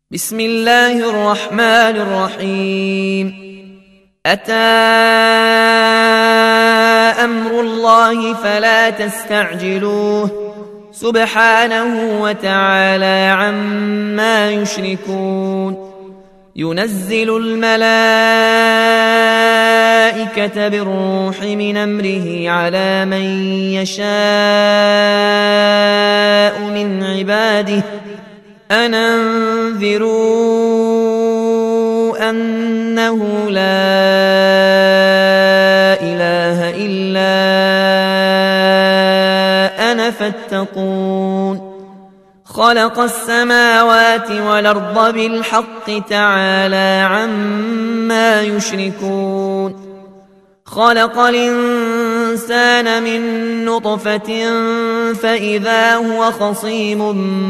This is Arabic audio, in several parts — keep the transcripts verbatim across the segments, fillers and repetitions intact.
بسم الله الرحمن الرحيم. أتى أمر الله فلا تستعجلوه سبحانه وتعالى عما يشركون. ينزل الملائكة بالروح من أمره على من يشاء من عباده أن أنذروا أنه لا إله إلا أنا فاتقون. خلق السماوات والأرض بالحق تعالى عما يشركون. خلق الإنسان من نطفة فإذا هو خصيم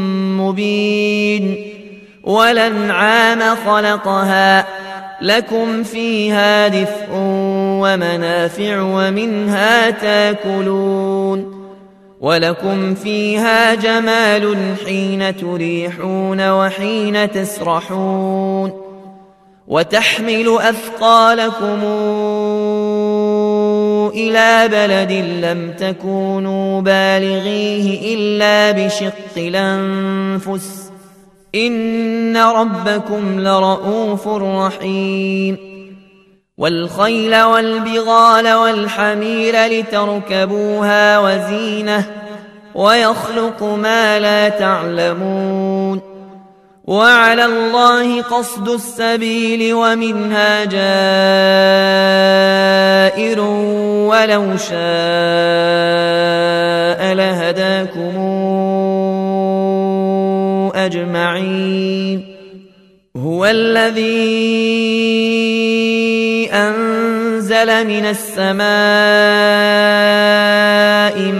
مبين. والأنعام خلقها لكم فيها دفء ومنافع ومنها تاكلون. ولكم فيها جمال حين تريحون وحين تسرحون. وتحمل أثقالكم إلى بلد لم تكونوا بالغيه إلا بشق الأنفس إن ربكم لرؤوف رحيم. والخيل والبغال والحمير لتركبوها وزينة ويخلق ما لا تعلمون. وعلى الله قصد السبيل ومنها جائر ولو شاء لهداكم أجمعين. هو الذي أنزل من السماء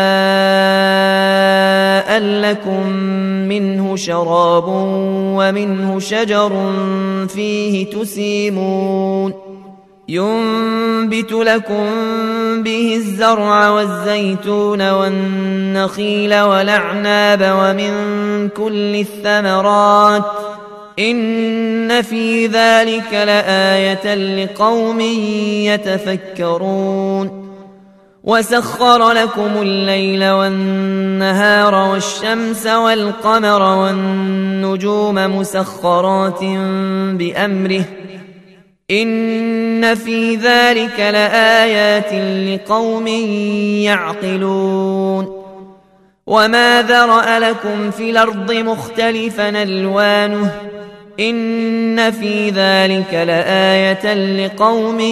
ماء لكم منه شراب ومنه شجر فيه تسيمون. ينبت لكم به الزرع والزيتون والنخيل والأعناب ومن كل الثمرات إن في ذلك لآية لقوم يتفكرون. وسخر لكم الليل والنهار والشمس والقمر والنجوم مسخرات بأمره إن في ذلك لآيات لقوم يعقلون. وما ذرأ لكم في الأرض مختلفا ألوانه إن في ذلك لآية لقوم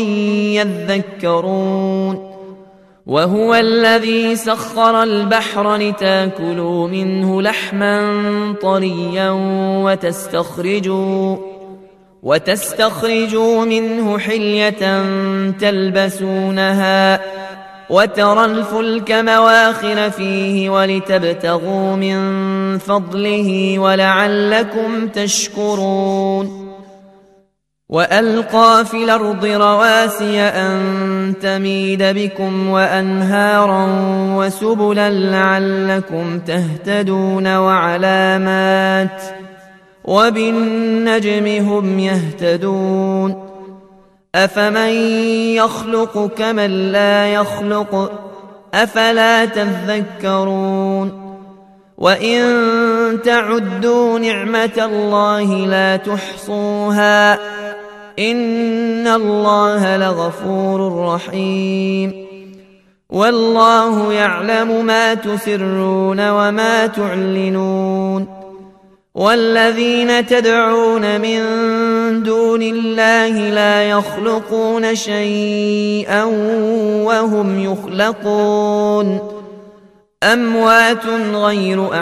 يذكرون. وهو الذي سخر البحر لتاكلوا منه لحما طريا وتستخرجوا وتستخرجوا منه حلية تلبسونها وترى الفلك مواخر فيه ولتبتغوا من فضله ولعلكم تشكرون. وألقى في الأرض رواسي أن تميد بكم وأنهارا وسبلا لعلكم تهتدون وعلامات وبالنجم هم يهتدون. أفمن يخلق كمن لا يخلق أفلا تذكرون. وإن تعدوا نعمة الله لا تحصوها إن الله لغفور رحيم. والله يعلم ما تسرون وما تعلنون. والذين تدعون من دون الله لا يخلقون شيئا وهم يخلقون أموات غير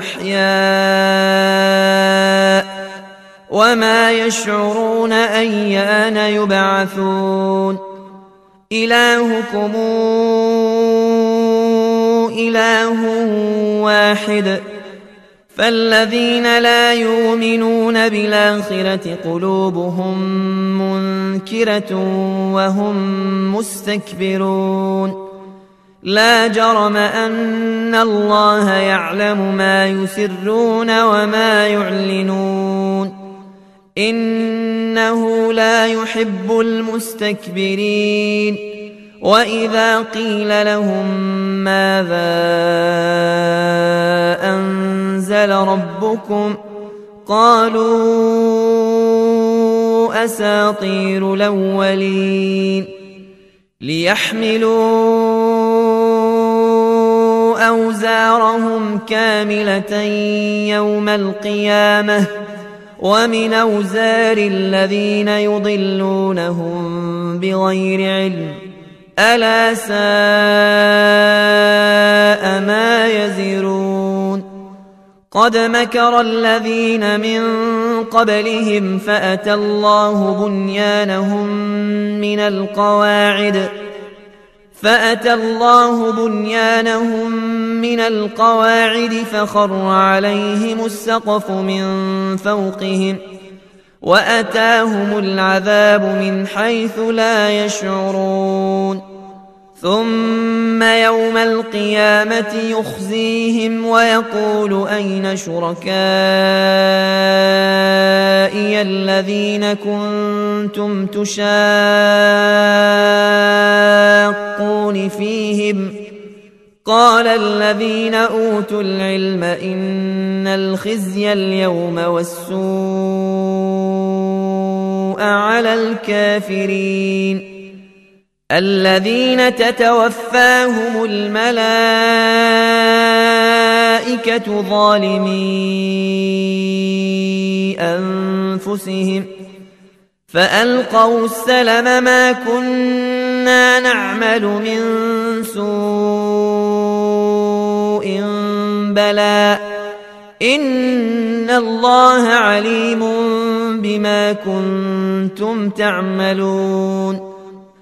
أحياء وما يشعرون أيان يبعثون. إلهكم إله واحد فالذين لا يؤمنون بالآخرة قلوبهم منكرة وهم مستكبرون. لا جرم أن الله يعلم ما يسرون وما يعلنون إنه لا يحب المستكبرين وإذا قيل لهم ماذا أنزل ربكم قالوا أساطير الأولين ليحملوا أوزارهم كاملة يوم القيامة ومن أوزار الذين يضلونهم بغير علم ألا ساء ما يزرون قد مكر الذين من قبلهم فأتى الله بنيانهم من القواعد فأتى الله بنيانهم من القواعد فخر عليهم السقف من فوقهم وأتاهم العذاب من حيث لا يشعرون ثم يوم القيامة يخزيهم ويقول أين شركائي الذين كنتم تشاقون فيهم قال الذين أوتوا العلم إن الخزي اليوم والسوء على الكافرين الذين تتوفاهم الملائكة ظالمي أنفسهم فألقوا السلم ما كنا نعمل من سوء بلى إن الله عليم بما كنتم تعملون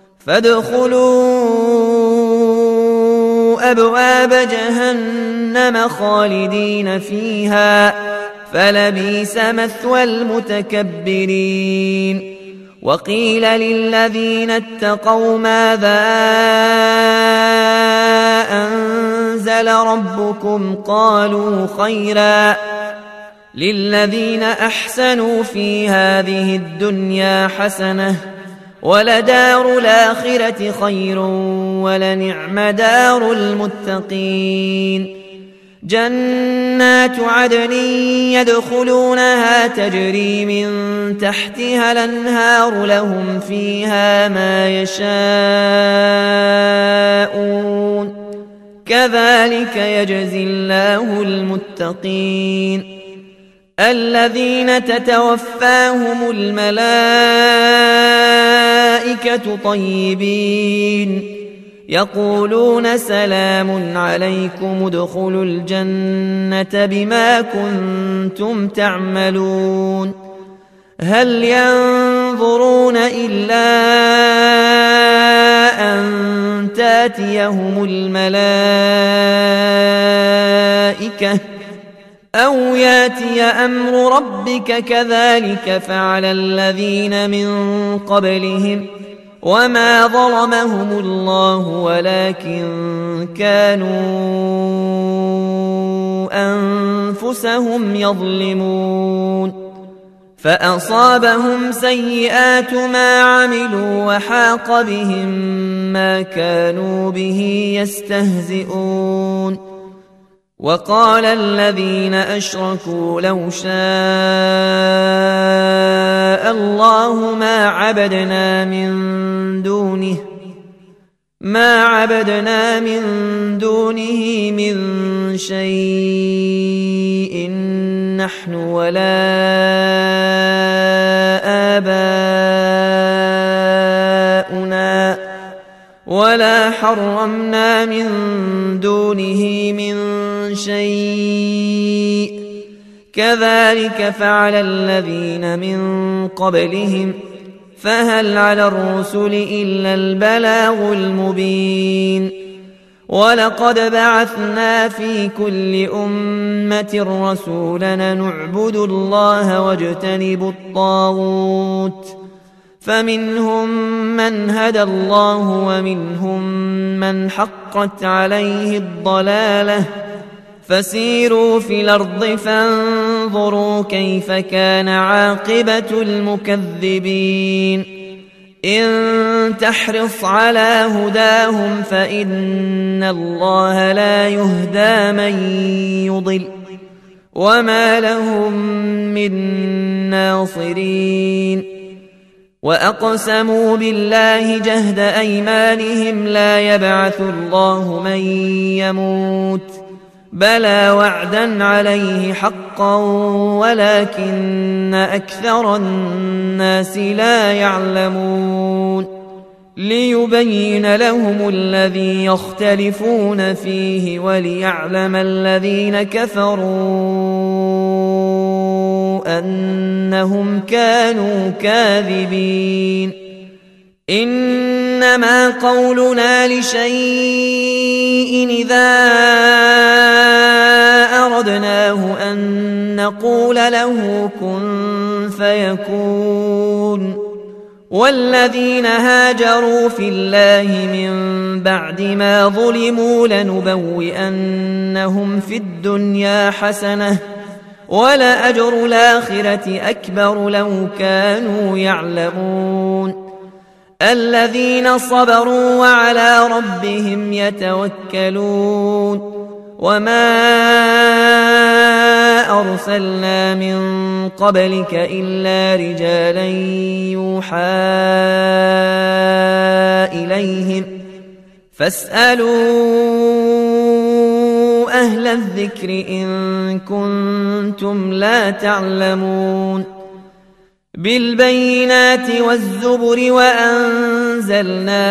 فادخلوا أبواب جهنم خالدين فيها فلبئس مثوى المتكبرين وقيل للذين اتقوا ماذا أنزل ربكم قالوا خيرا للذين أحسنوا في هذه الدنيا حسنة ولدار الآخرة خير ولنعم دار المتقين جنات عدن يدخلونها تجري من تحتها الأنهار لهم فيها ما يشاءون كذلك يجزي الله المتقين الذين تتوفاهم الملائكة طيبين يقولون سلام عليكم ادخلوا الجنة بما كنتم تعملون هل ينظرون إلا أن تاتيهم الملائكة أو ياتي أمر ربك كذلك فعل الذين من قبلهم وما ظلمهم الله ولكن كانوا أنفسهم يظلمون فأصابهم سيئات ما عملوا وحاق بهم ما كانوا به يستهزئون وقال الذين أشركوا لو شاء الله ما عبدنا من دونه ما عبدنا من دونه من شيء نحن ولا آباؤنا ولا حرمنا من دونه من شيء كذلك فعل الذين من قبلهم فهل على الرسل إلا البلاغ المبين ولقد بعثنا في كل أمة رسولا نعبد الله واجتنب الطاغوت فمنهم من هدى الله ومنهم من حقت عليه الضلالة فسيروا في الأرض فانظروا فانظروا كيف كان عاقبة المكذبين إن تحرص على هداهم فإن الله لا يهدى من يضل وما لهم من ناصرين وأقسموا بالله جهد أيمانهم لا يبعث الله من يموت بلى وعدا عليه حقا ولكن أكثر الناس لا يعلمون ليبين لهم الذي يختلفون فيه وليعلم الذين كفروا أنهم كانوا كاذبين إنما قولنا لشيء إذا أردناه أن نقول له كن فيكون والذين هاجروا في الله من بعد ما ظلموا لنبوئنهم في الدنيا حسنة ولأجر الآخرة أكبر لو كانوا يعلمون الذين صبروا وعلى ربهم يتوكلون وما أرسلنا من قبلك إلا رجالا يوحى إليهم فاسألوا أهل الذكر إن كنتم لا تعلمون بالبينات والزبر وأنزلنا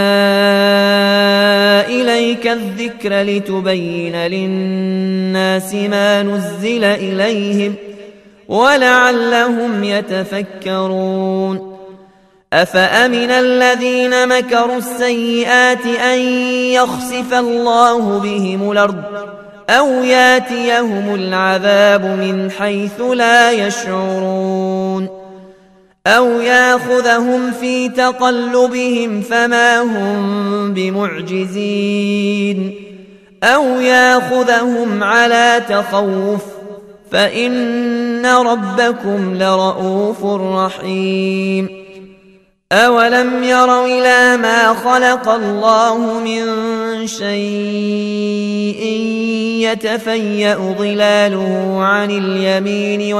إليك الذكر لتبين للناس ما نزل إليهم ولعلهم يتفكرون أفأمن الذين مكروا السيئات أن يخسف الله بهم الأرض أو ياتيهم العذاب من حيث لا يشعرون أو ياخذهم في تقلبهم فما هم بمعجزين أو ياخذهم على تخوف فإن ربكم لرؤوف رحيم أولم يروا إلى ما خلق الله من شيء يتفيأ ظلاله عن اليمين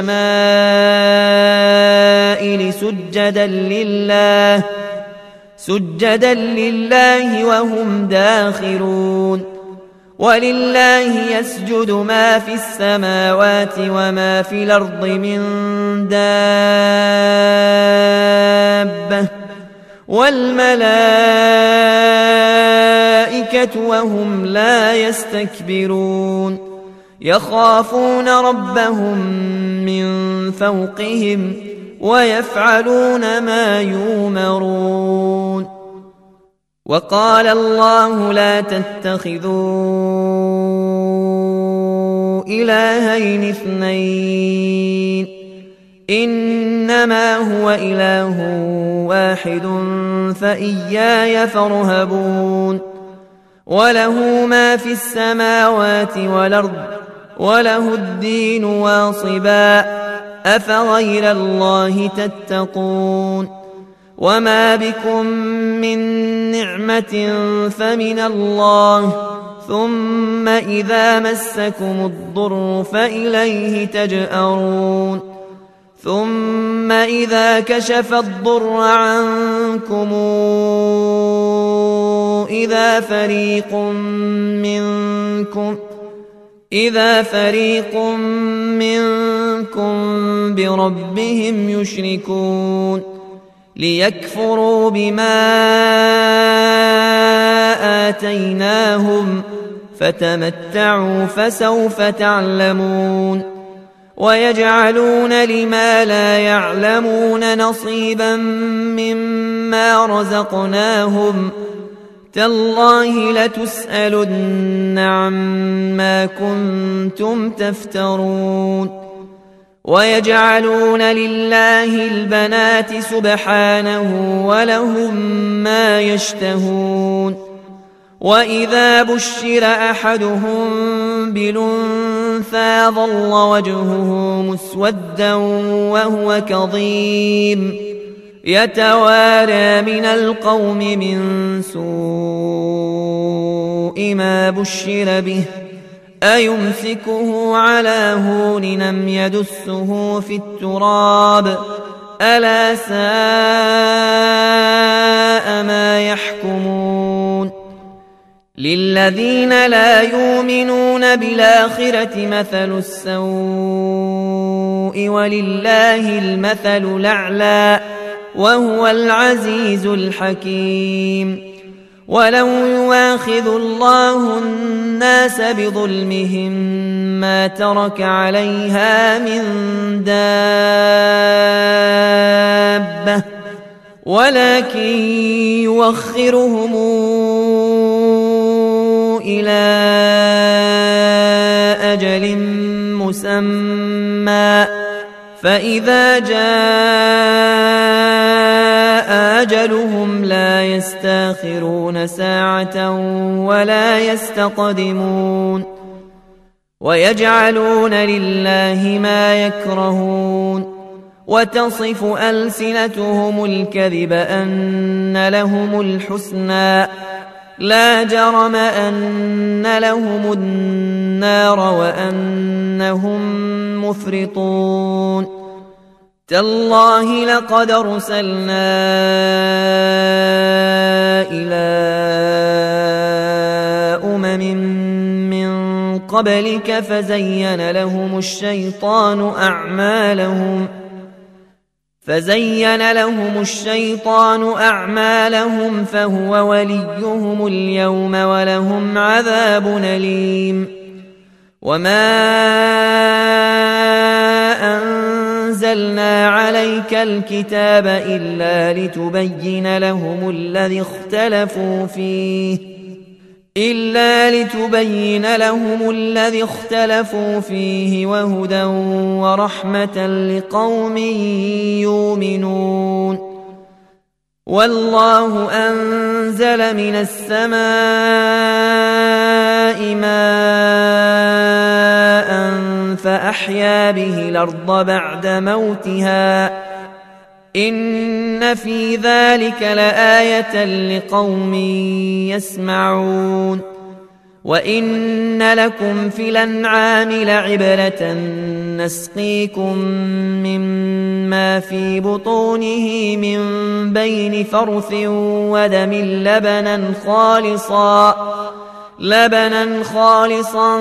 والشمائل سجدا لله سجدا لله وهم داخرون ولله يسجد ما في السماوات وما في الأرض من دابة والملائكة وهم لا يستكبرون يخافون ربهم من فوقهم ويفعلون ما يؤمرون وقال الله لا تتخذوا إلهين اثنين إنما هو إله واحد فإياي فارهبون وله ما في السماوات والأرض وله الدين واصبا أفغير الله تتقون وما بكم من نعمة فمن الله ثم إذا مسكم الضر فإليه تجأرون ثم إذا كشف الضر عنكم إذا فريق منكم إذا فريق منكم بربهم يشركون ليكفروا بما آتيناهم فتمتعوا فسوف تعلمون ويجعلون لما لا يعلمون نصيبا مما رزقناهم تالله لتسألن عما كنتم تفترون ويجعلون لله البنات سبحانه ولهم ما يشتهون وإذا بشر أحدهم بالأنثى ظل وجهه مسودا وهو كظيم يتوارى من القوم من سوء ما بشر به أيمسكه على هون أم يدسه في التراب ألا ساء ما يحكمون للذين لا يؤمنون بالآخرة مثل السوء ولله المثل الأعلى وهو العزيز الحكيم ولو يواخذ الله الناس بظلمهم ما ترك عليها من دابة ولكن يوخرهم إلى أجل مسمى فإذا جاء أجلهم لا يستاخرون ساعة ولا يستقدمون ويجعلون لله ما يكرهون وتصف ألسنتهم الكذب أن لهم الحسنى لا جرم أن لهم النار وأنهم مفرطون تالله لقد أرسلنا إلى أمم من قبلك فزين لهم الشيطان أعمالهم فزين لهم الشيطان أعمالهم فهو وليهم اليوم ولهم عذاب أليم وما أنزلنا عليك الكتاب إلا لتبين لهم الذي اختلفوا فيه إلا لتبين لهم الذي اختلفوا فيه وهدى ورحمة لقوم يؤمنون والله أنزل من السماء ماء فأحيا به الأرض بعد موتها إن في ذلك لآية لقوم يسمعون وإن لكم في الأنعام لعبرة نسقيكم مما في بطونه من بين فرث ودم لبنا خالصا لبنا خالصا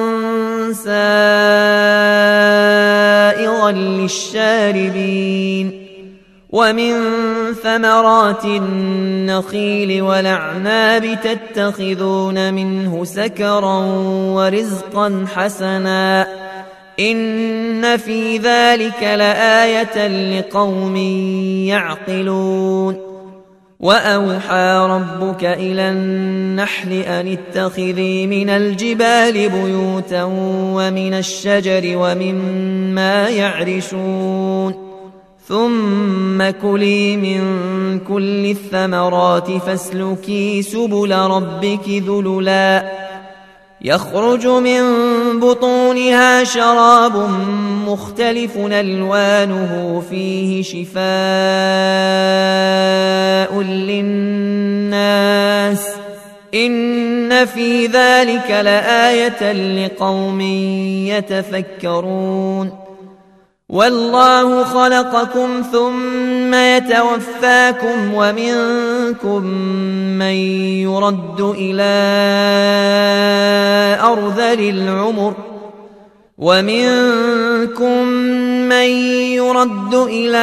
سائغا للشاربين ومن ثمرات النخيل والأعناب تتخذون منه سكرا ورزقا حسنا إن في ذلك لآية لقوم يعقلون وأوحى ربك إلى النحل أن اتخذي من الجبال بيوتا ومن الشجر ومما يعرشون ثم كلي من كل الثمرات فاسلكي سبل ربك ذللا يخرج من بطونها شراب مختلف ألوانه فيه شفاء للناس إن في ذلك لآية لقوم يتفكرون والله خلقكم ثم يتوفاكم ومنكم من يرد إلى أرذل العمر ومنكم من يرد إلى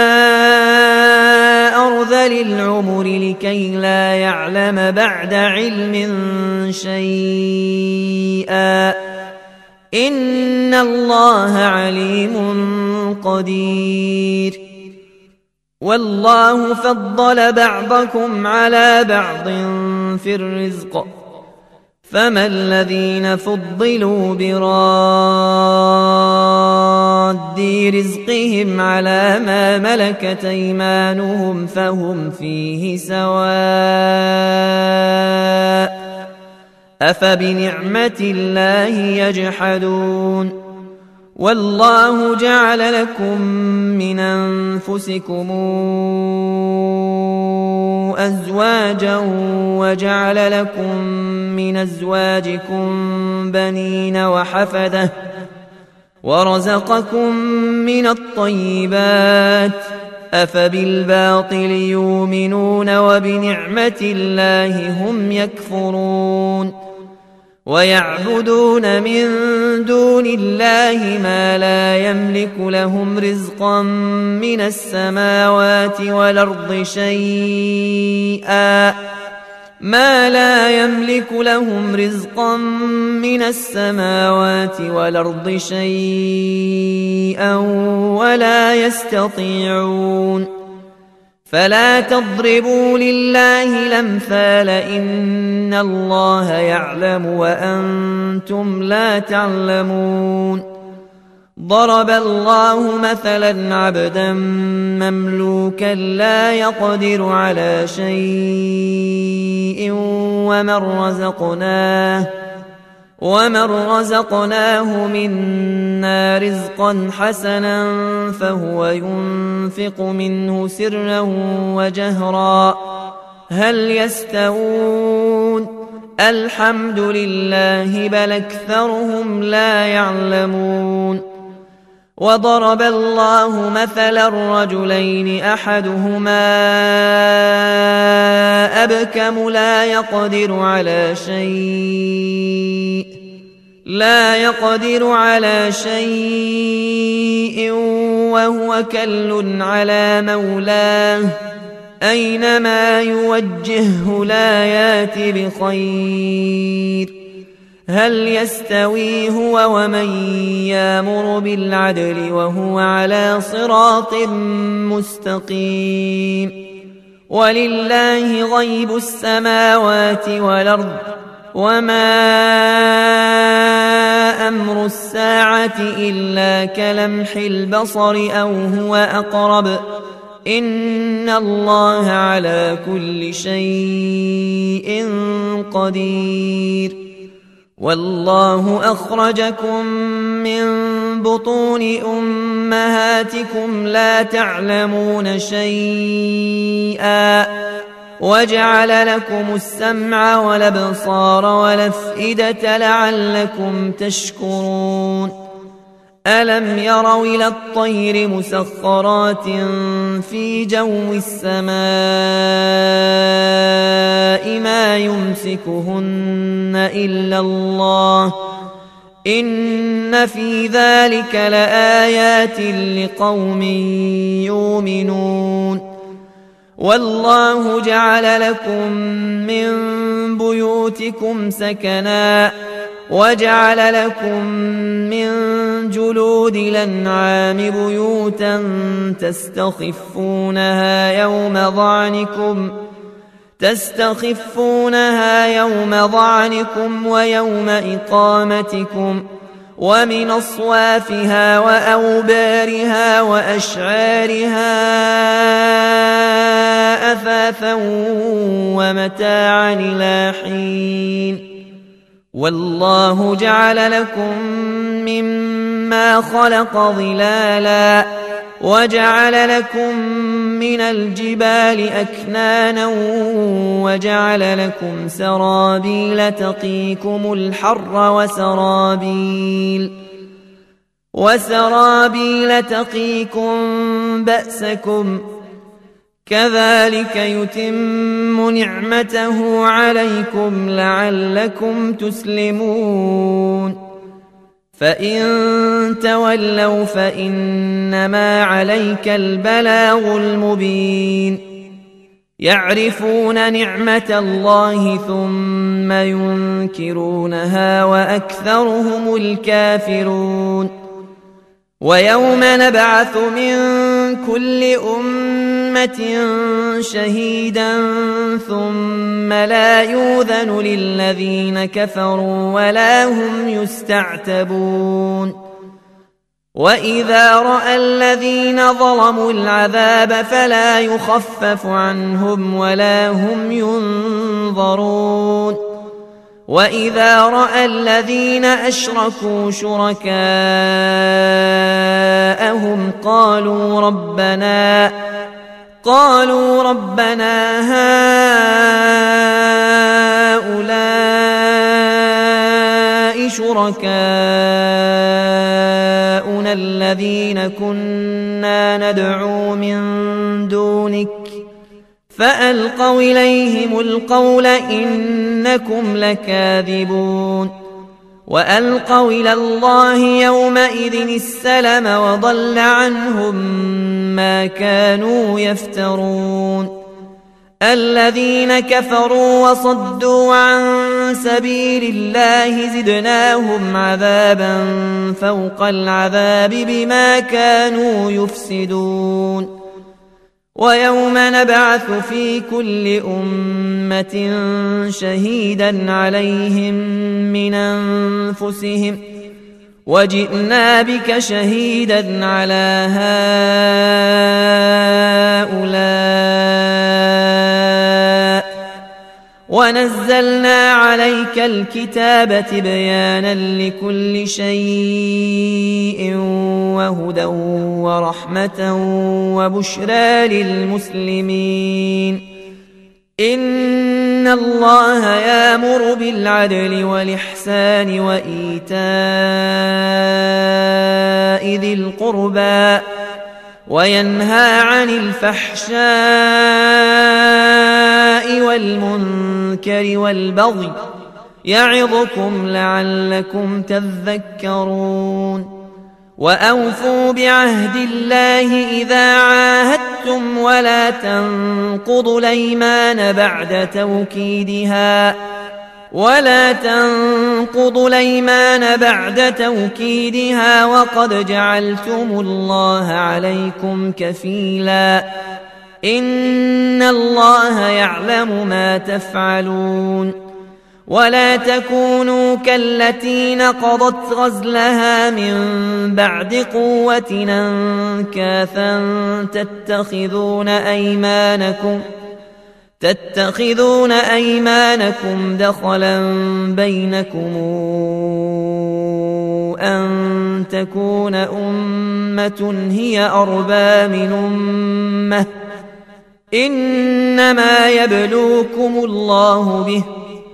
أرذل العمر لكي لا يعلم بعد علم شيئا إن الله عليم قدير والله فضل بعضكم على بعض في الرزق فما الذين فضلوا براد رزقهم على ما ملكت أيمانهم فهم فيه سواء أفبنعمة الله يجحدون والله جعل لكم من أنفسكم أزواجا وجعل لكم من أزواجكم بنين وحفدة ورزقكم من الطيبات أفبالباطل يؤمنون وبنعمة الله هم يكفرون ويعبدون من دون الله ما لا يملك لهم رزقا من السماوات والأرض شيئا ما لا يملك لهم رزقا من السماوات والأرض شيئا ولا يستطيعون فلا تضربوا لله الأمثال إن الله يعلم وأنتم لا تعلمون ضرب الله مثلا عبدا مملوكا لا يقدر على شيء ومن رزقناه ومن رزقناه منا رزقا حسنا فهو ينفق منه سرا وجهرا هل يستوون الحمد لله بل أكثرهم لا يعلمون وضرب الله مثلا رجلين أحدهما أبكم لا يقدر على شيء لا يقدر على شيء وهو كل على مولاه أينما يوجهه لا يات بخير هل يستوي هو ومن يامر بالعدل وهو على صراط مستقيم ولله غيب السماوات والأرض وما أمر الساعة إلا كلمح البصر أو هو أقرب إن الله على كل شيء قدير والله أخرجكم من بطون أمهاتكم لا تعلمون شيئا وجعل لكم السمع والأبصار والأفئدة لعلكم تشكرون ألم يروا إلى الطير مسخرات في جو السماء ما يمسكهن إلا الله إن في ذلك لآيات لقوم يؤمنون والله جعل لكم من بيوتكم سكنا وجعل لكم من جلود الأنعام بيوتا تستخفونها يوم ظعنكم تستخفونها يوم ظعنكم ويوم إقامتكم ومن أصوافها وأوبارها وأشعارها أثاثا ومتاعا إلى حين والله جعل لكم مما خلق ظلالا وجعل لكم من الجبال أكنانا وجعل لكم سرابيل تقيكم الحر وسرابيل وسرابيل تقيكم بأسكم كذلك يتم نعمته عليكم لعلكم تسلمون فإن تولوا فإنما عليك البلاغ المبين يعرفون نعمة الله ثم ينكرونها وأكثرهم الكافرون ويوم نبعث من كل أمة شهيدا ثم لا يؤذن للذين كفروا ولا هم يستعتبون وإذا رأى الذين ظلموا العذاب فلا يخفف عنهم ولا هم ينظرون وإذا رأى الذين أشركوا شركاءهم قالوا ربنا قالوا ربنا هؤلاء شركاؤنا الذين كنا ندعو من دونك فألقوا إليهم القول إنكم لكاذبون وألقوا إلى الله يومئذ السلم وضل عنهم ما كانوا يفترون الذين كفروا وصدوا عن سبيل الله زدناهم عذابا فوق العذاب بما كانوا يفسدون ويوم نبعث في كل أمة شهيدا عليهم من أنفسهم وجئنا بك شهيدا على هؤلاء ونزلنا عليك الكتاب تبيانا لكل شيء وهدى ورحمة وبشرى للمسلمين إن الله يأمر بالعدل والإحسان وإيتاء ذي القربى وينهى عن الفحشاء والمنكر والبغي يعظكم لعلكم تذكرون وأوفوا بعهد الله إذا عاهدتم ولا تنقضوا الأيمان بعد توكيدها ولا تنقضوا الأيمان بعد توكيدها وقد جعلتم الله عليكم كفيلا إن الله يعلم ما تفعلون ولا تكونوا كالتي نقضت غزلها من بعد قوة أنكاثا تتخذون أيمانكم تتخذون أيمانكم دخلا بينكم أن تكون أمة هي أربى من أمة إنما يبلوكم الله به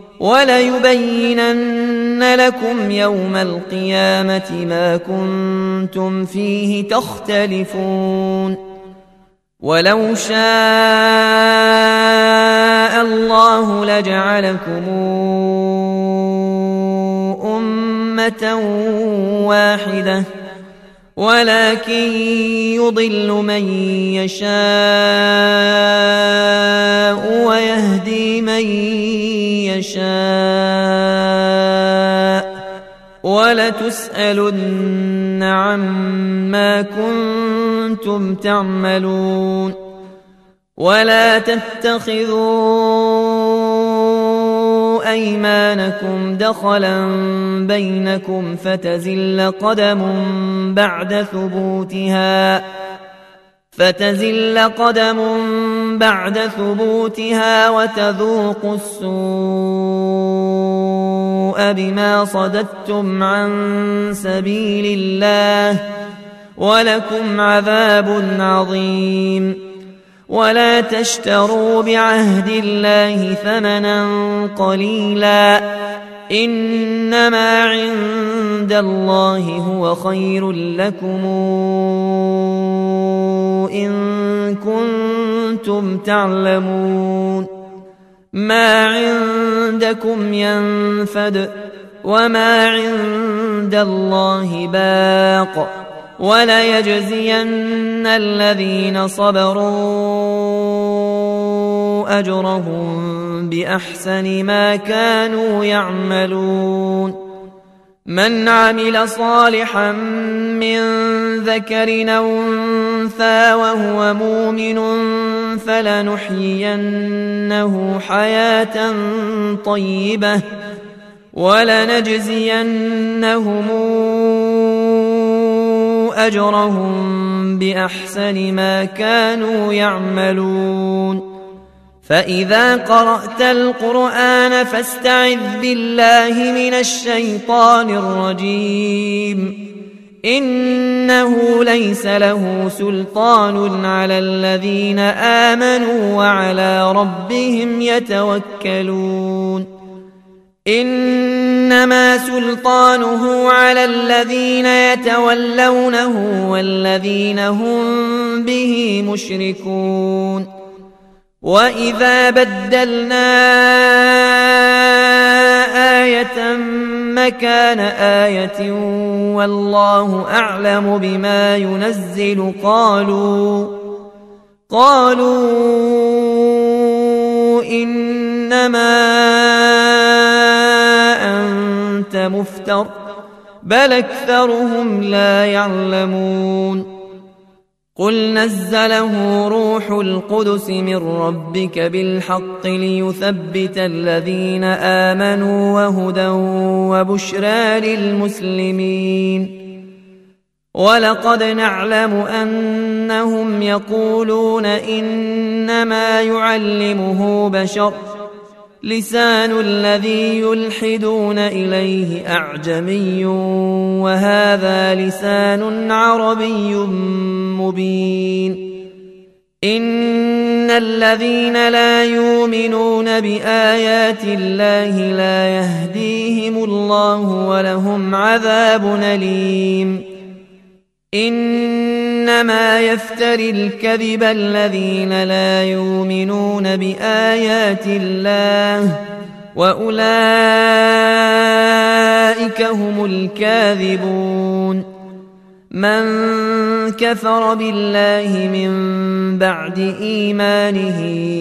وليبينن لكم يوم القيامة ما كنتم فيه تختلفون ولو شاء الله لجعلكم أمة واحدة ولكن يضل من يشاء ويهدي من يشاء ولتسألن عما كنتم تعملون ولا تتخذوا أيمانكم دخلا بينكم فتزل قدم بعد ثبوتها فتزل قدم بعد ثبوتها وتذوقوا السوء بما صددتم عن سبيل الله ولكم عذاب عظيم ولا تشتروا بعهد الله ثمنا قليلا إنما عند الله هو خير لكم إن كنتم تعلمون ما عندكم ينفد وما عند الله باق وليجزين الذين صبروا أجرهم بأحسن ما كانوا يعملون من عمل صالحا من ذكر أو أنثى وهو مؤمن فلنحيينه حياة طيبة ولنجزينهم أجرهم بأحسن ما كانوا يعملون فإذا قرأت القرآن فاستعذ بالله من الشيطان الرجيم إنه ليس له سلطان على الذين آمنوا وعلى ربهم يتوكلون إنما سلطانه على الذين يتولونه والذين هم به مشركون وإذا بدلنا آية مكان آية والله أعلم بما ينزل قالوا قالوا إنما أنت مفتر بل أكثرهم لا يعلمون قل نزله روح القدس من ربك بالحق ليثبت الذين آمنوا وهدى وبشرى للمسلمين ولقد نعلم أنهم يقولون إنما يعلمه بشر لسان الذي يلحدون إليه أعجمي وهذا لسان عربي مبين إن الذين لا يؤمنون بآيات الله لا يهديهم الله ولهم عذاب أليم إنما يفتري الكذب الذين لا يؤمنون بآيات الله وأولئك هم الكاذبون من كفر بالله من بعد إيمانه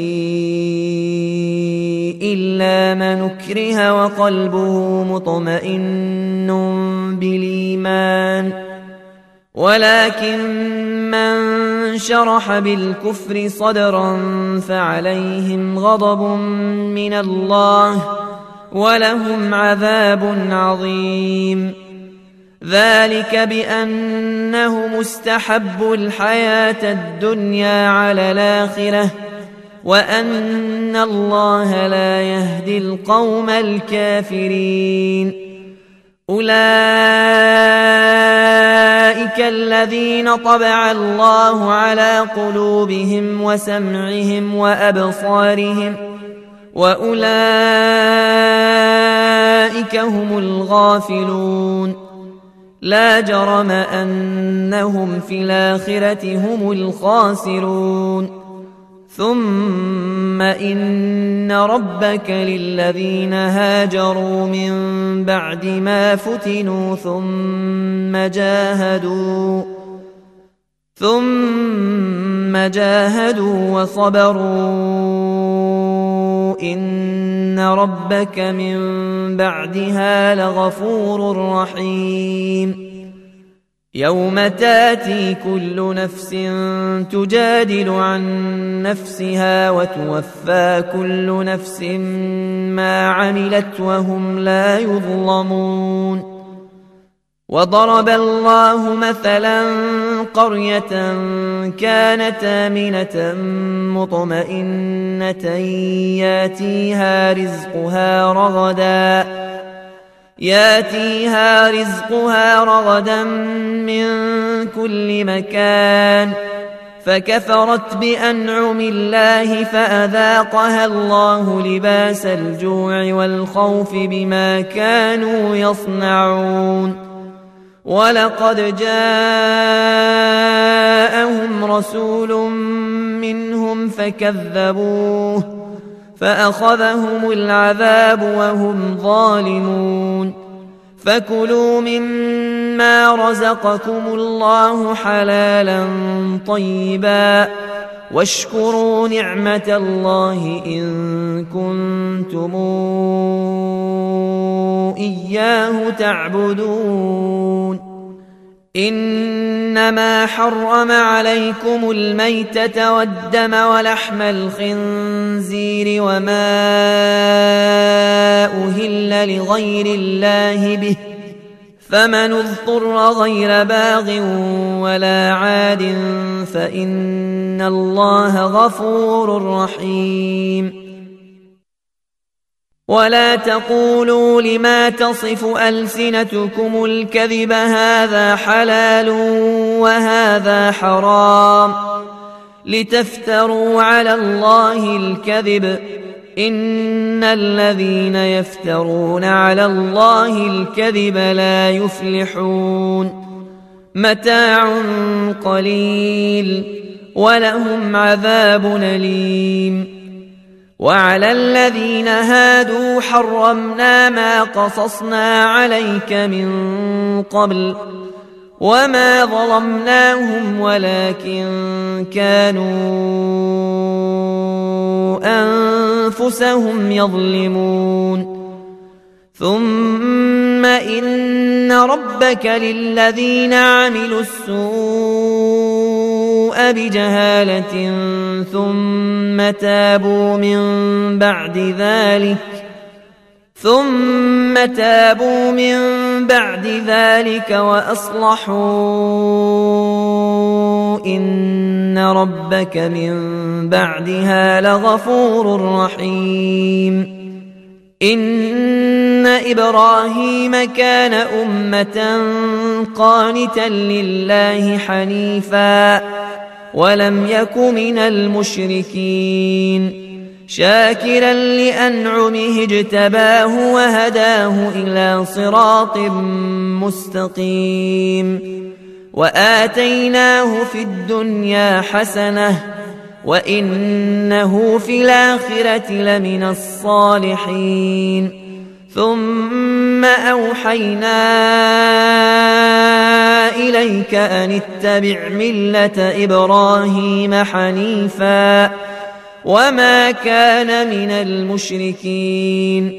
إلا من أكره وقلبه مطمئن بالإيمان ولكن من شرح بالكفر صدرا فعليهم غضب من الله ولهم عذاب عظيم ذلك بأنه مستحب الحياة الدنيا على الآخرة وأن الله لا يهدي القوم الكافرين أولئك الذين طبع الله على قلوبهم وسمعهم وأبصارهم وأولئك هم الغافلون لا جرم أنهم في الآخرة هم الخاسرون ثم إن ربك للذين هاجروا من بعد ما فتنوا ثم جاهدوا ثم جاهدوا وصبروا إن ربك من بعدها لغفور رحيم يوم تاتي كل نفس تجادل عن نفسها وتوفى كل نفس ما عملت وهم لا يظلمون وضرب الله مثلا قرية كانت آمنة مطمئنة ياتيها رزقها رغدا ياتيها رزقها رغدا من كل مكان فكفرت بأنعم الله فأذاقها الله لباس الجوع والخوف بما كانوا يصنعون ولقد جاءهم رسول منهم فكذبوه فأخذهم العذاب وهم ظالمون فكلوا مما رزقكم الله حلالا طيبا واشكروا نعمة الله إن كنتم إياه تعبدون إنما حرم عليكم الميتة والدم ولحم الخنزير وما أهل لغير الله به فمن اضطر غير باغ ولا عاد فإن الله غفور رحيم. ولا تقولوا لما تصف ألسنتكم الكذب هذا حلال وهذا حرام لتفتروا على الله الكذب إن الذين يفترون على الله الكذب لا يفلحون. متاع قليل ولهم عذاب أليم. وعلى الذين هادوا حرمنا ما قصصنا عليك من قبل وما ظلمناهم ولكن كانوا أنفسهم يظلمون. ثم إن ربك للذين عملوا السوء بجهالة ثم تابوا من بعد ذلك ثم تابوا من بعد ذلك وأصلحوا إن ربك من بعدها لغفور رحيم. إن إبراهيم كان أمة قانتا لله حنيفا ولم يك من المشركين شاكرا لأنعمه اجتباه وهداه إلى صراط مستقيم. وآتيناه في الدنيا حسنة وإنه في الآخرة لمن الصالحين. ثم أوحينا إليك أن اتبع ملة إبراهيم حنيفا وما كان من المشركين.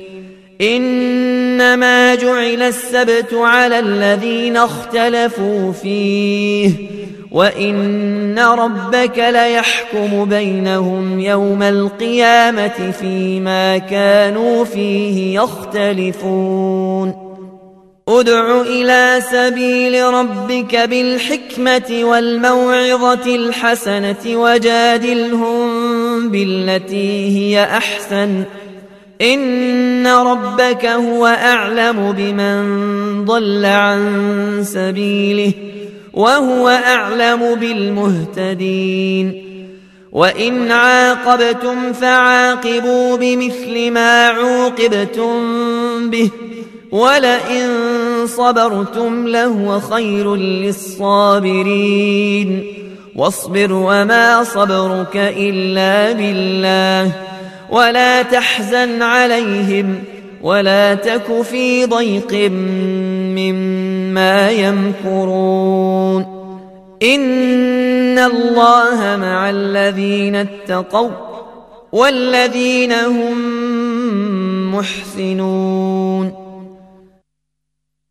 إنما جعل السبت على الذين اختلفوا فيه وإن ربك ليحكم بينهم يوم القيامة فيما كانوا فيه يختلفون. ادع إلى سبيل ربك بالحكمة والموعظة الحسنة وجادلهم بالتي هي أحسن إن ربك هو أعلم بمن ضل عن سبيله وهو أعلم بالمهتدين. وإن عاقبتم فعاقبوا بمثل ما عوقبتم به ولئن صبرتم لهو خير للصابرين. واصبر وما صبرك إلا بالله ولا تحزن عليهم ولا تك في ضيق مما يمكرون. إن الله مع الذين اتقوا والذين هم محسنون.